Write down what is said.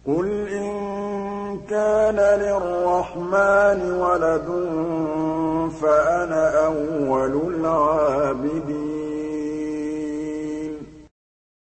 قُلْ إِن كَانَ لِلرَّحْمَٰنِ وَلَدٌ فَأَنَا أَوَّلُ الْعَابِدِينَ